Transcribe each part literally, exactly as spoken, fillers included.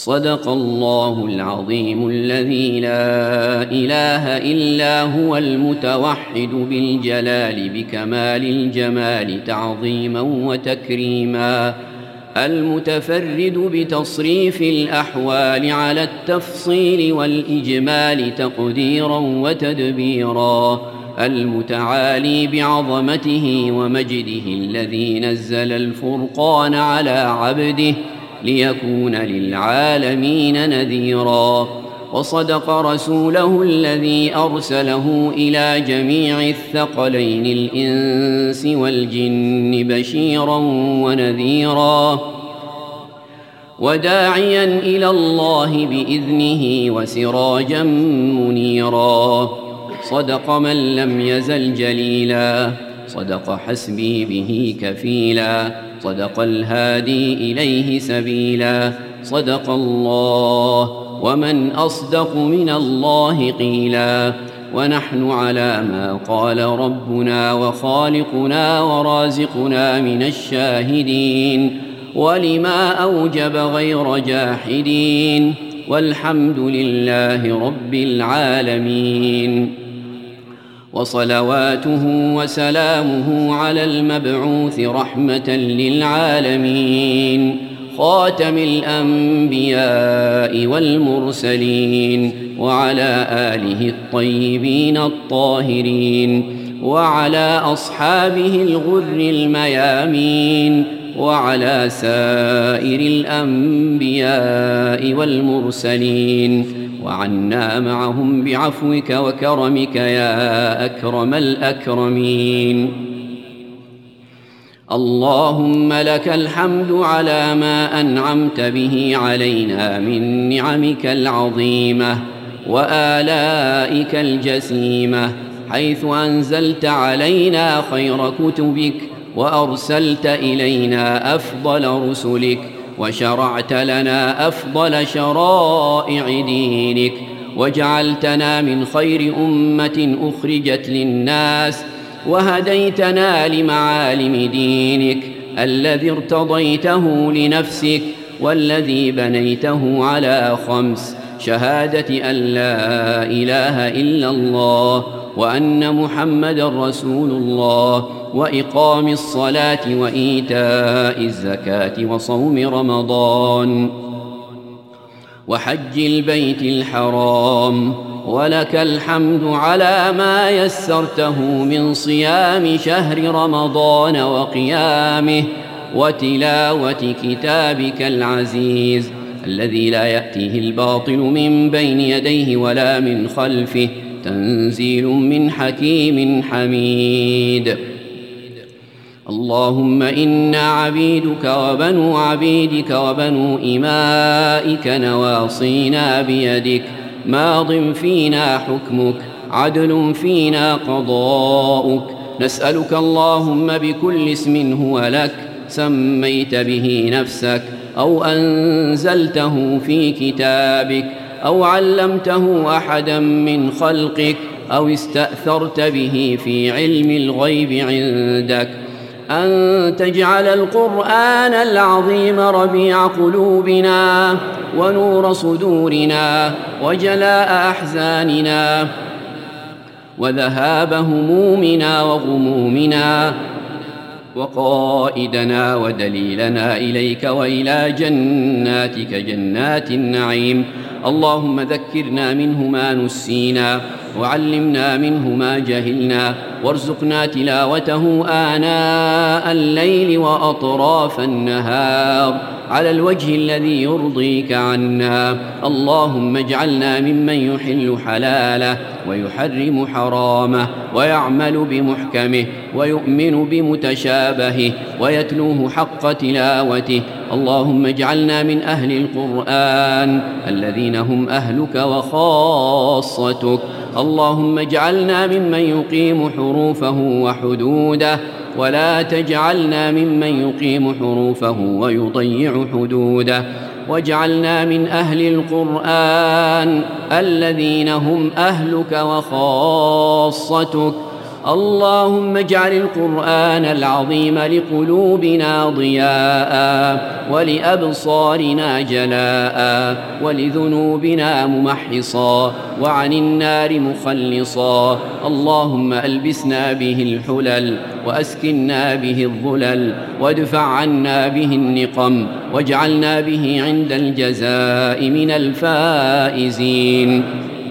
صدق الله العظيم الذي لا إله إلا هو المتوحد بالجلال بكمال الجمال تعظيما وتكريما، المتفرد بتصريف الأحوال على التفصيل والإجمال تقديرا وتدبيرا، المتعالي بعظمته ومجده الذي نزل الفرقان على عبده ليكون للعالمين نذيرا، وصدق رسوله الذي أرسله إلى جميع الثقلين الإنس والجن بشيرا ونذيرا، وداعيا إلى الله بإذنه وسراجا منيرا، صدق من لم يزل جليلا، صدق حسبي به كفيلا، صدق الهادي إليه سبيلا، صدق الله ومن أصدق من الله قيلا، ونحن على ما قال ربنا وخالقنا ورازقنا من الشاهدين، ولما أوجب غير جاحدين، والحمد لله رب العالمين، وصلواته وسلامه على المبعوث رحمة للعالمين، خاتم الأنبياء والمرسلين، وعلى آله الطيبين الطاهرين، وعلى أصحابه الغر الميامين، وعلى سائر الأنبياء والمرسلين، وعنا معهم بعفوك وكرمك يا أكرم الأكرمين. اللهم لك الحمد على ما أنعمت به علينا من نعمك العظيمة وآلائك الجسيمة، حيث أنزلت علينا خير كتبك، وأرسلت إلينا أفضل رسلك، وشرعت لنا أفضل شرائع دينك، وجعلتنا من خير أمة أخرجت للناس، وهديتنا لمعالم دينك الذي ارتضيته لنفسك، والذي بنيته على خمس: شهادة أن لا إله إلا الله، وأن محمدًا رسول الله، وإقام الصلاة، وإيتاء الزكاة، وصوم رمضان، وحج البيت الحرام. ولك الحمد على ما يسرته من صيام شهر رمضان وقيامه، وتلاوة كتابك العزيز الذي لا يأتيه الباطل من بين يديه ولا من خلفه، تنزيل من حكيم حميد. اللهم إنا عبيدك وبنو عبيدك وبنو إمائك، نواصينا بيدك، ماض فينا حكمك، عدل فينا قضاؤك، نسألك اللهم بكل اسم هو لك سميت به نفسك، أو أنزلته في كتابك، أو علمته أحدا من خلقك، أو استأثرت به في علم الغيب عندك، أن تجعل القرآن العظيم ربيع قلوبنا، ونور صدورنا، وجلاء أحزاننا، وذهاب همومنا وغمومنا، وقائدنا ودليلنا إليك وإلى جناتك جنات النعيم. اللهم ذكرنا منه ما نسينا، وعلمنا منه ما جهلنا، وارزقنا تلاوته آناء الليل وأطراف النهار على الوجه الذي يرضيك عنا. اللهم اجعلنا ممن يحل حلاله ويحرم حرامه، ويعمل بمحكمه، ويؤمن بمتشابهه، ويتلوه حق تلاوته. اللهم اجعلنا من أهل القرآن الذين هم أهلك وخاصتك. اللهم اجعلنا ممن يقيم حروفه وحدوده، ولا تجعلنا ممن يقيم حروفه ويضيع حدوده. واجعلنا من أهل القرآن الذين هم أهلك وخاصتك. اللهم اجعل القرآن العظيم لقلوبنا ضياء ولأبصارنا جلاء ولذنوبنا ممحصا وعن النار مخلصا. اللهم ألبسنا به الحلل وأسكنا به الظلل وادفع عنا به النقم واجعلنا به عند الجزاء من الفائزين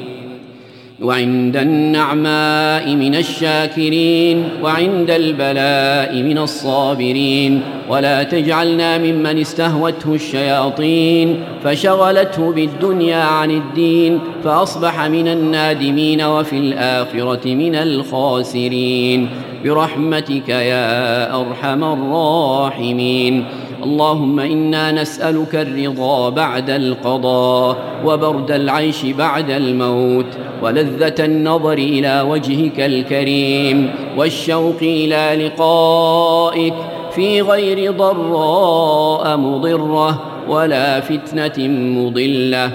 وعند النعماء من الشاكرين وعند البلاء من الصابرين. ولا تجعلنا ممن استهوته الشياطين فشغلته بالدنيا عن الدين فأصبح من النادمين وفي الآخرة من الخاسرين برحمتك يا أرحم الراحمين. اللهم إنا نسألك الرضا بعد القضاء وبرد العيش بعد الموت ولذة النظر إلى وجهك الكريم والشوق إلى لقائك في غير ضراء مضرة ولا فتنة مضلة.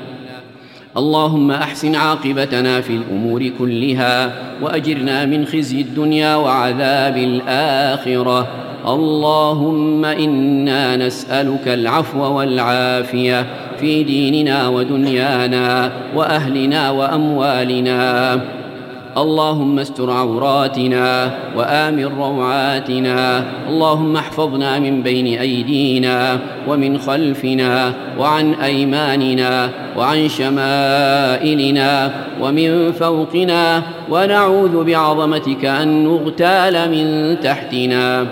اللهم أحسن عاقبتنا في الأمور كلها وأجرنا من خزي الدنيا وعذاب الآخرة. اللهم إنا نسألك العفو والعافية في ديننا ودنيانا وأهلنا وأموالنا. اللهم استر عوراتنا وآمن روعاتنا. اللهم احفظنا من بين أيدينا ومن خلفنا وعن أيماننا وعن شمائلنا ومن فوقنا ونعوذ بعظمتك أن نغتال من تحتنا.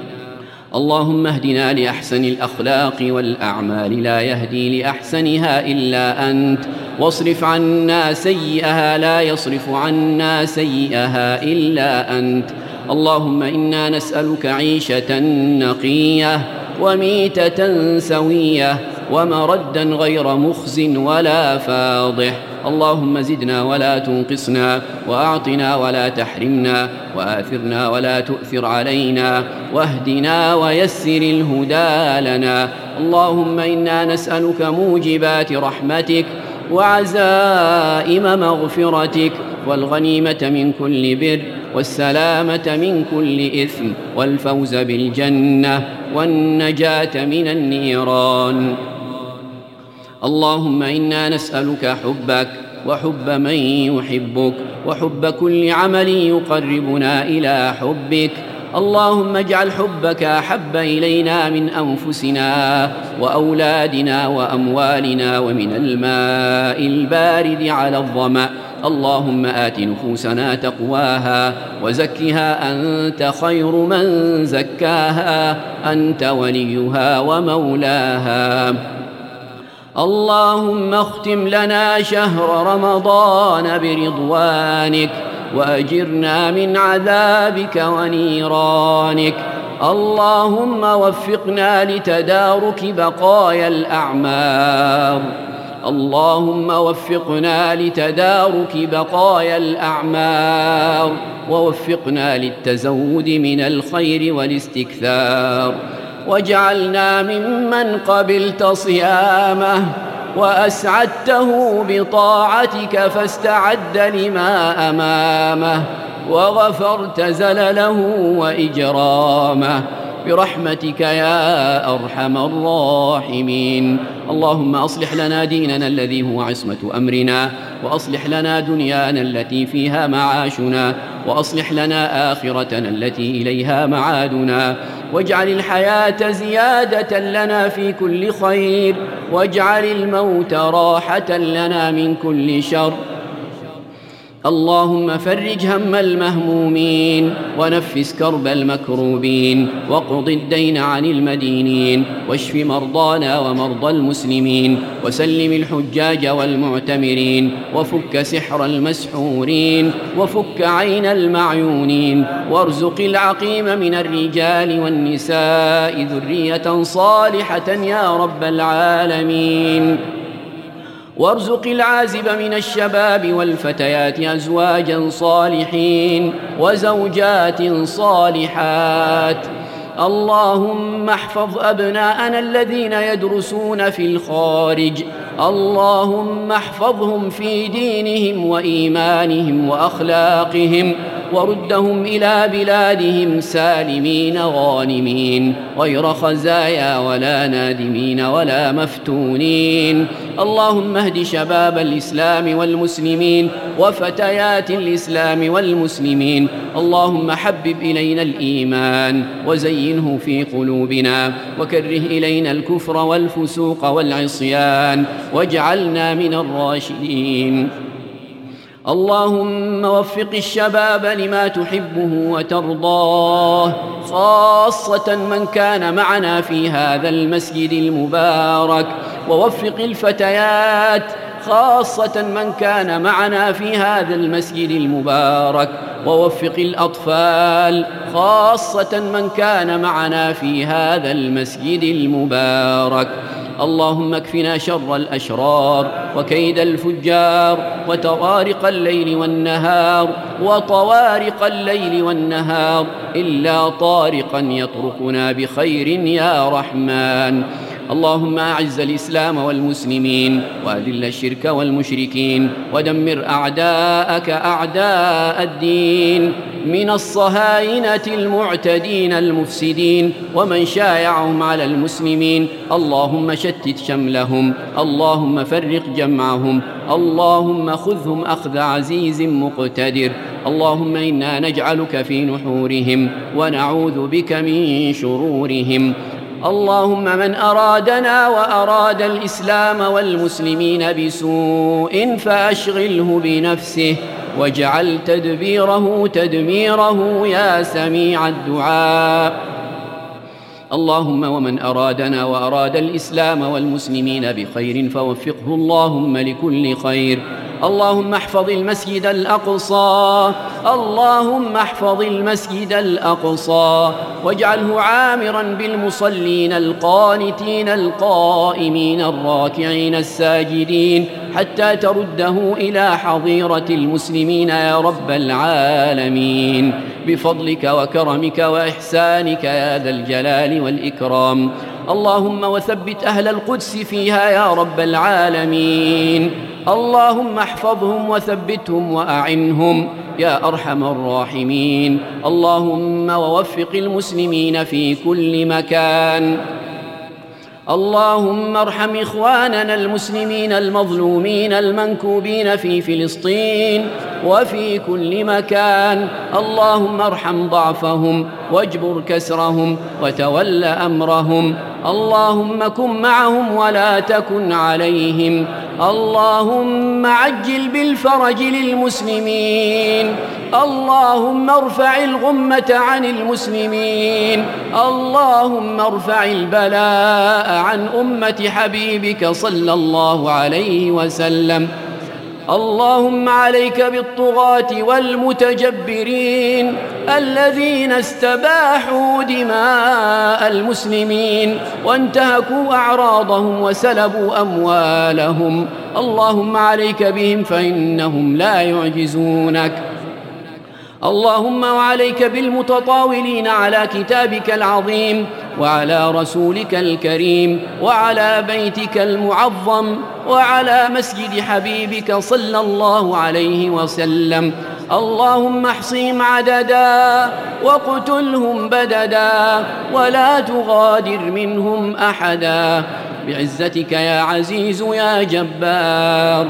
اللهم اهدنا لأحسن الأخلاق والأعمال لا يهدي لأحسنها إلا أنت واصرف عنا سيئها لا يصرف عنا سيئها إلا أنت. اللهم إنا نسألك عيشة نقية وميتة سوية ومردا غير مخز ولا فاضح. اللهم زدنا ولا تنقصنا وأعطنا ولا تحرمنا وآثرنا ولا تؤثر علينا واهدنا ويسر الهدى لنا. اللهم إنا نسألك موجبات رحمتك وعزائم مغفرتك والغنيمة من كل بر والسلامة من كل إثم والفوز بالجنة والنجاة من النيران. اللهم إنا نسألك حبك وحب من يحبك وحب كل عمل يقربنا إلى حبك. اللهم اجعل حبك أحب إلينا من أنفسنا وأولادنا وأموالنا ومن الماء البارد على الظمأ. اللهم آت نفوسنا تقواها وزكها أنت خير من زكاها أنت وليها ومولاها. اللهم اختم لنا شهر رمضان برضوانك وأجرنا من عذابك ونيرانك. اللهم وفقنا لتدارك بقايا الأعمار. اللهم وفقنا لتدارك بقايا الأعمار ووفقنا للتزود من الخير والاستكثار واجعلنا ممن قبلت صيامه وأسعدته بطاعتك فاستعد لما أمامه وغفرت زلله وإجرامه برحمتك يا أرحم الراحمين. اللهم أصلح لنا ديننا الذي هو عصمة أمرنا وأصلح لنا دنيانا التي فيها معاشنا وأصلح لنا آخرتنا التي إليها معادنا واجعل الحياة زيادة لنا في كل خير واجعل الموت راحة لنا من كل شر. اللهم فرج هم المهمومين ونفس كرب المكروبين واقض الدين عن المدينين واشف مرضانا ومرضى المسلمين وسلم الحجاج والمعتمرين وفك سحر المسحورين وفك عين المعيونين وارزق العقيم من الرجال والنساء ذرية صالحة يا رب العالمين وارزق العازب من الشباب والفتيات أزواجا صالحين وزوجات صالحات. اللهم احفظ أبناءنا الذين يدرسون في الخارج. اللهم احفظهم في دينهم وإيمانهم وأخلاقهم وردهم إلى بلادهم سالمين غانمين غير خزايا ولا نادمين ولا مفتونين. اللهم اهد شباب الإسلام والمسلمين وفتيات الإسلام والمسلمين. اللهم حبب إلينا الإيمان وزينه في قلوبنا وكره إلينا الكفر والفسوق والعصيان واجعلنا من الراشدين. اللهم وفق الشباب لما تحبه وترضاه، خاصة من كان معنا في هذا المسجد المبارك، ووفق الفتيات خاصة من كان معنا في هذا المسجد المبارك، ووفق الأطفال خاصة من كان معنا في هذا المسجد المبارك. اللهم اكفنا شر الأشرار وكيد الفجار وطوارق الليل والنهار وطوارق الليل والنهار إلا طارقا يطرقنا بخير يا رحمن. اللهم أعز الإسلام والمسلمين وأذل الشرك والمشركين ودمر أعداءك أعداء الدين من الصهاينة المعتدين المفسدين ومن شايعهم على المسلمين. اللهم شتت شملهم، اللهم فرق جمعهم، اللهم خذهم أخذ عزيز مقتدر. اللهم إنا نجعلك في نحورهم ونعوذ بك من شرورهم. اللهم من أرادنا وأراد الإسلام والمسلمين بسوء فأشغله بنفسه واجعل تدبيره تدميره يا سميع الدعاء. اللهم ومن أرادنا وأراد الإسلام والمسلمين بخير فوفقه اللهم لكل خير. اللهم احفظ المسجد الأقصى، اللهم احفظ المسجد الأقصى واجعله عامرا بالمصلين القانتين القائمين الراكعين الساجدين حتى ترده إلى حظيرة المسلمين يا رب العالمين بفضلك وكرمك وإحسانك يا ذا الجلال والإكرام. اللهم وثبت أهل القدس فيها يا رب العالمين. اللهم احفظهم وثبتهم وأعنهم يا أرحم الراحمين. اللهم ووفق المسلمين في كل مكان. اللهم ارحم إخواننا المسلمين المظلومين المنكوبين في فلسطين وفي كل مكان. اللهم ارحم ضعفهم واجبر كسرهم وتول أمرهم. اللهم كن معهم ولا تكن عليهم. اللهم عجل بالفرج للمسلمين. اللهم ارفع الغمة عن المسلمين. اللهم ارفع البلاء عن أمة حبيبك صلى الله عليه وسلم. اللهم عليك بالطغاة والمتجبرين الذين استباحوا دماء المسلمين وانتهكوا أعراضهم وسلبوا أموالهم. اللهم عليك بهم فإنهم لا يعجزونك. اللهم وعليك بالمتطاولين على كتابك العظيم وعلى رسولك الكريم وعلى بيتك المعظم وعلى مسجد حبيبك صلى الله عليه وسلم. اللهم احصهم عددا واقتلهم بددا ولا تغادر منهم أحدا بعزتك يا عزيز يا جبار.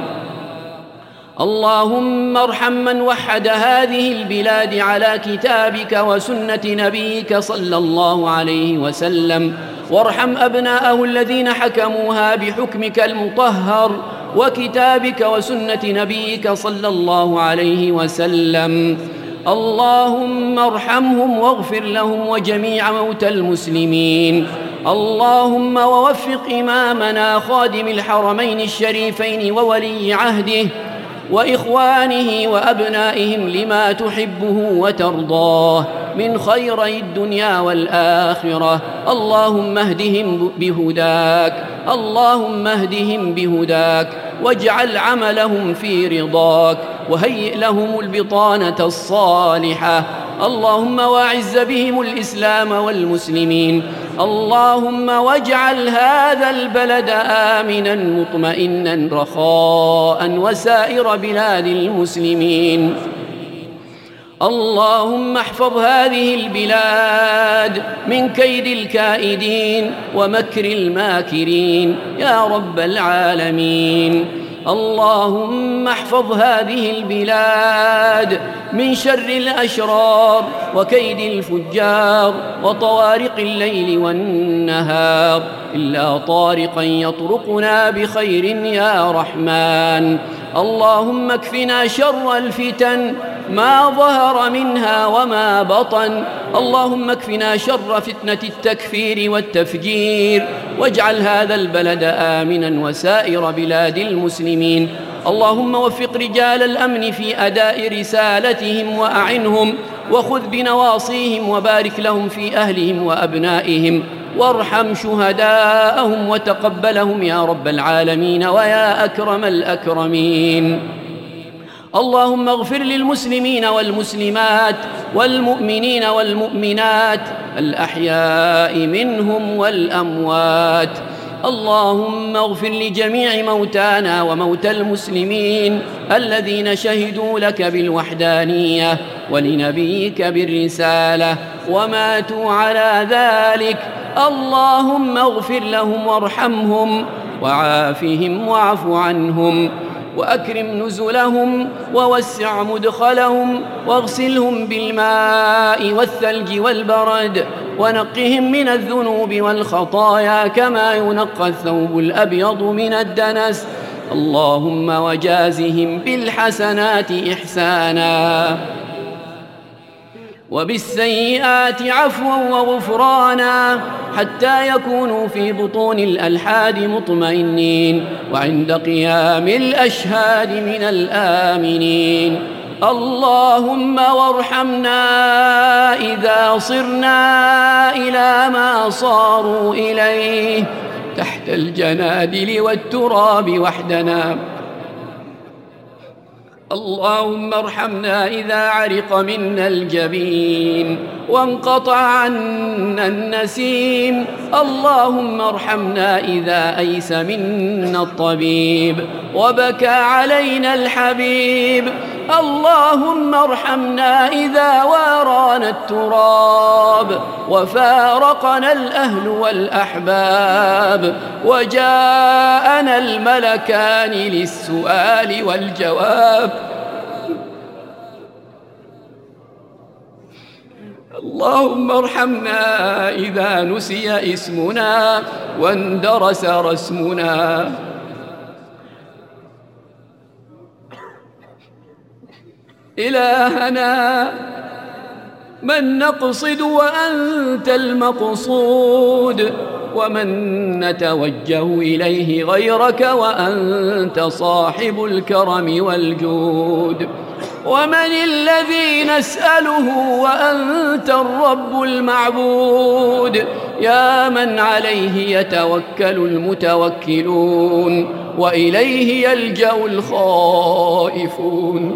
اللهم ارحم من وحد هذه البلاد على كتابك وسنة نبيك صلى الله عليه وسلم، وارحم أبناءه الذين حكموها بحكمك المطهر وكتابك وسنة نبيك صلى الله عليه وسلم. اللهم ارحمهم واغفر لهم وجميع موتى المسلمين. اللهم ووفق إمامنا خادم الحرمين الشريفين وولي عهده وإخوانه وأبنائهم لما تحبه وترضاه من خيري الدنيا والآخرة. اللهم اهدهم بهداك، اللهم اهدهم بهداك واجعل عملهم في رضاك وهيئ لهم البطانة الصالحة. اللهم واعز بهم الإسلام والمسلمين. اللهم واجعل هذا البلد آمنا مطمئنا رخاء وسائر بلاد المسلمين. اللهم احفظ هذه البلاد من كيد الكائدين ومكر الماكرين يا رب العالمين. اللهم احفظ هذه البلاد من شر الأشرار وكيد الفجار وطوارق الليل والنهار إلا طارقا يطرقنا بخير يا رحمن. اللهم اكفنا شر الفتن ما ظهر منها وما بطن. اللهم اكفنا شر فتنة التكفير والتفجير، واجعل هذا البلد آمنا وسائر بلاد المسلمين. اللهم وفق رجال الأمن في أداء رسالتهم وأعنهم، وخذ بنواصيهم وبارك لهم في أهلهم وأبنائهم، وارحم شهداءهم وتقبلهم يا رب العالمين ويا أكرم الأكرمين. اللهم اغفر للمسلمين والمسلمات والمؤمنين والمؤمنات الأحياء منهم والأموات. اللهم اغفر لجميع موتانا وموتى المسلمين الذين شهدوا لك بالوحدانية ولنبيك بالرسالة وماتوا على ذلك. اللهم اغفر لهم وارحمهم وعافهم واعف عنهم وأكرم نزلهم ووسع مدخلهم واغسلهم بالماء والثلج والبرد ونقهم من الذنوب والخطايا كما ينقى الثوب الأبيض من الدنس. اللهم وجازهم بالحسنات إحسانا وبالسيئات عفوا وغفرانا حتى يكونوا في بطون الألحاد مطمئنين وعند قيام الأشهاد من الآمنين. اللهم وارحمنا إذا صرنا إلى ما صاروا إليه تحت الجنادل والتراب وحدنا. اللهم ارحمنا إذا عرق منا الجبين وانقطع عنا النسيم. اللهم ارحمنا إذا أيس منا الطبيب وبكى علينا الحبيب. اللهم ارحمنا إذا وارانا التراب وفارقنا الأهل والأحباب وجاءنا الملكان للسؤال والجواب. اللهم ارحمنا إذا نسي اسمنا واندرس رسمنا. إلهنا من نقصد وأنت المقصود، ومن نتوجه إليه غيرك وأنت صاحب الكرم والجود، ومن الذي نسأله وأنت الرب المعبود، يا من عليه يتوكل المتوكلون وإليه يلجأ الخائفون.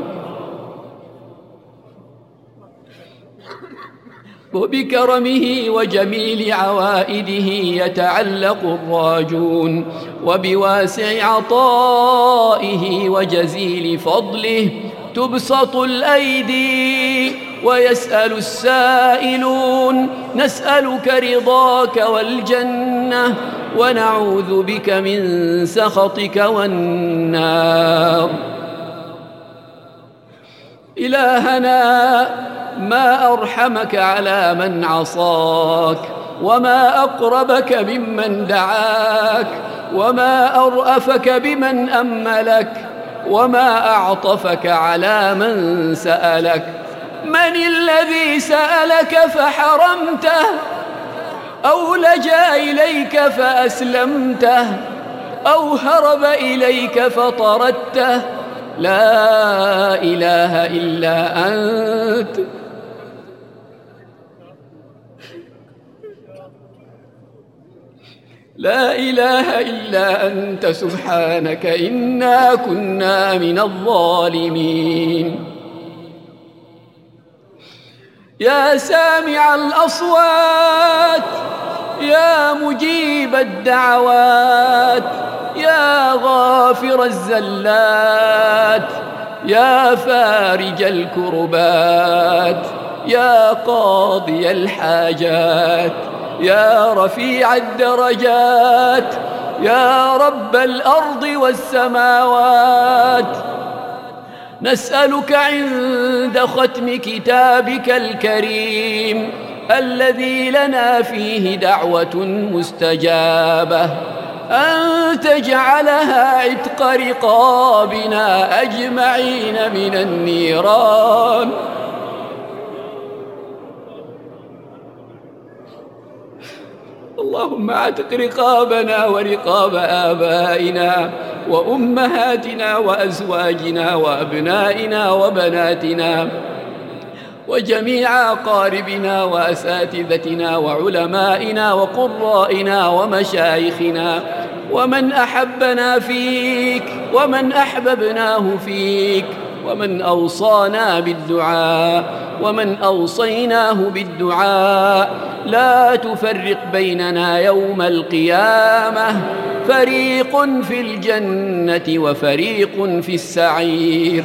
وبكرمه وجميل عوائده يتعلق الراجون، وبواسع عطائه وجزيل فضله تبسط الأيدي ويسأل السائلون. نسألك رضاك والجنة ونعوذ بك من سخطك والنار. إلهنا ما أرحمك على من عصاك، وما أقربك ممن دعاك، وما أرأفك بمن أملك، وما أعطفك على من سألك. من الذي سألك فحرمته، أو لجأ إليك فأسلمته، أو هرب إليك فطردته؟ لا إله إلا أنت. لا إله إلا أنت سبحانك إنا كنا من الظالمين. يا سامع الأصوات، يا مجيب الدعوات، يا غافر الزلات، يا فارج الكربات، يا قاضي الحاجات، يا رفيع الدرجات، يا رب الأرض والسماوات. نسألك عند ختم كتابك الكريم الذي لنا فيه دعوة مستجابة أن تجعلها عتق رقابنا أجمعين من النيران. اللهم اعتق رقابنا ورقاب آبائنا وأمهاتنا وأزواجنا وأبنائنا وبناتنا وجميع أقاربنا وأساتذتنا وعلمائنا وقرائنا ومشايخنا ومن أحبنا فيك ومن أحببناه فيك ومن أوصانا بالدعاء ومن أوصيناه بالدعاء. لا تفرق بيننا يوم القيامة، فريق في الجنة وفريق في السعير.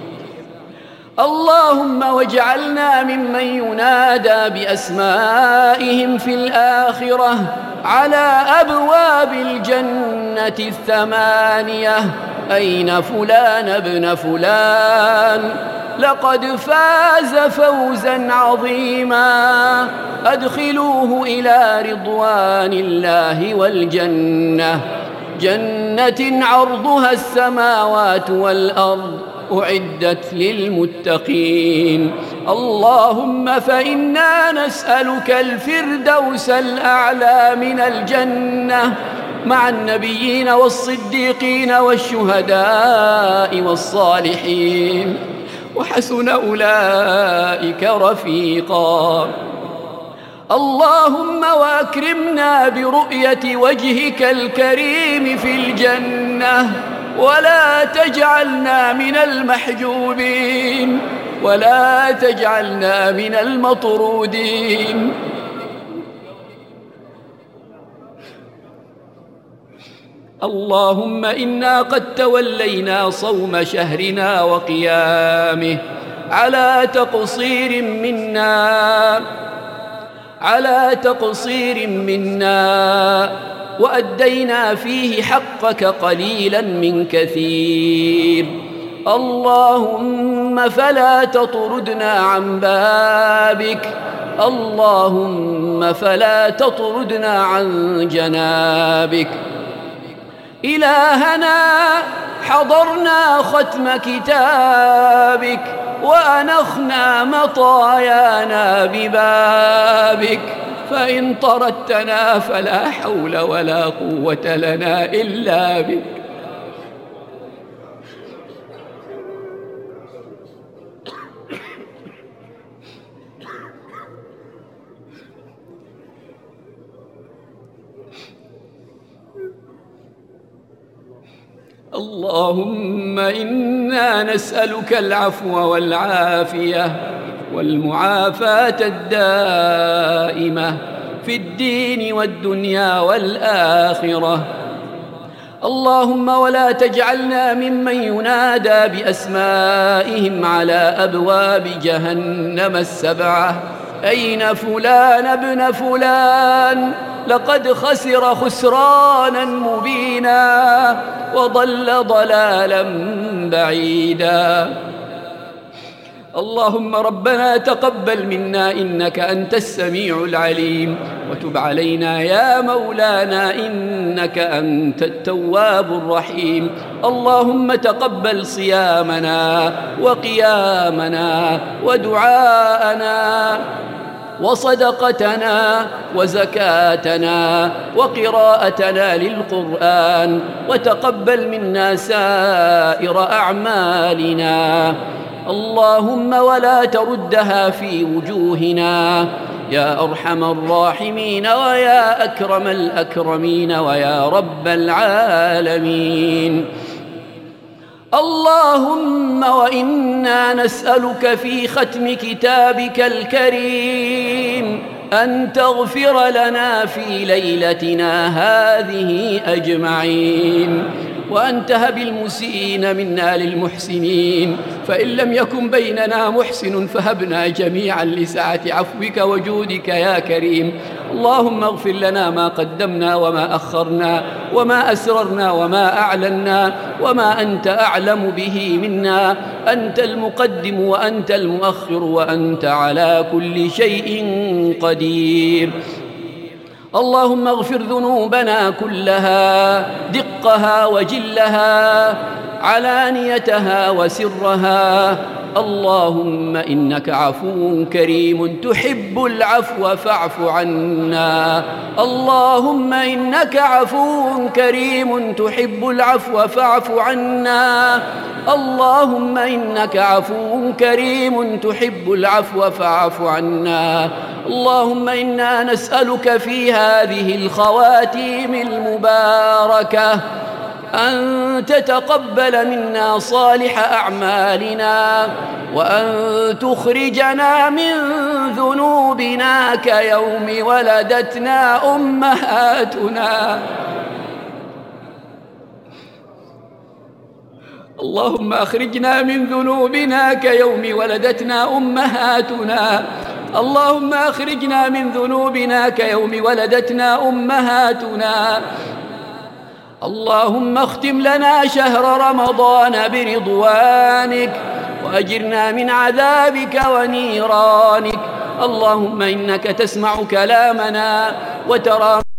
اللهم واجعلنا ممن ينادى بأسمائهم في الآخرة على أبواب الجنة الثمانية: أين فلان ابن فلان؟ لقد فاز فوزا عظيما، أدخلوه إلى رضوان الله والجنة، جنة عرضها السماوات والأرض أعدت للمتقين. اللهم فإنا نسألك الفردوس الأعلى من الجنة مع النبيين والصديقين والشهداء والصالحين، وحسن أولئك رفيقا. اللهم وأكرمنا برؤية وجهك الكريم في الجنة، ولا تجعلنا من المحجوبين، ولا تجعلنا من المطرودين. اللهم إنا قد تولينا صوم شهرنا وقيامه على تقصير منا على تقصير منا وأدينا فيه حقك قليلا من كثير. اللهم فلا تطردنا عن بابك، اللهم فلا تطردنا عن جنابك. إلهنا حضرنا ختم كتابك وأنخنا مطايانا ببابك، فإن طردتنا فلا حول ولا قوة لنا إلا بك. اللهم إنا نسألك العفو والعافية والمعافاة الدائمة في الدين والدنيا والآخرة. اللهم ولا تجعلنا ممن ينادى بأسمائهم على أبواب جهنم السبعة: أين فلان ابن فلان؟ لقد خسر خسرانا مبينا وضل ضلالا بعيدا. اللهم ربنا تقبل منا إنك أنت السميع العليم، وتب علينا يا مولانا إنك أنت التواب الرحيم. اللهم تقبل صيامنا وقيامنا ودعاءنا وصدقتنا وزكاتنا وقراءتنا للقرآن، وتقبل منا سائر أعمالنا. اللهم ولا تردها في وجوهنا يا أرحم الراحمين ويا أكرم الأكرمين ويا رب العالمين. اللهم وإنا نسألك في ختم كتابك الكريم أن تغفر لنا في ليلتنا هذه أجمعين. وأن تهب المسيئين منا للمحسنين، فإن لم يكن بيننا محسن فهبنا جميعا لسعة عفوك وجودك يا كريم. اللهم اغفر لنا ما قدمنا وما أخرنا وما أسررنا وما أعلنا وما أنت أعلم به منا، أنت المقدم وأنت المؤخر وأنت على كل شيء قدير. اللهم اغفر ذنوبنا كلها، دقها وجلها، علانيتها وسرها. اللهم إنك عفو كريم تحب العفو فاعف عنا. اللهم إنك عفو كريم تحب العفو فاعف عنا. اللهم إنك عفو كريم تحب العفو فاعف عنا. اللهم إنا نسألك في هذه الخواتيم المباركة أن تتقبل منا صالح أعمالنا، وأن تخرجنا من ذنوبنا كيوم ولدتنا أمهاتنا. اللهم أخرجنا من ذنوبنا كيوم ولدتنا أمهاتنا. اللهم أخرجنا من ذنوبنا كيوم ولدتنا أمهاتنا. اللهم اختم لنا شهر رمضان برضوانك، وأجرنا من عذابك ونيرانك. اللهم إنك تسمع كلامنا وترى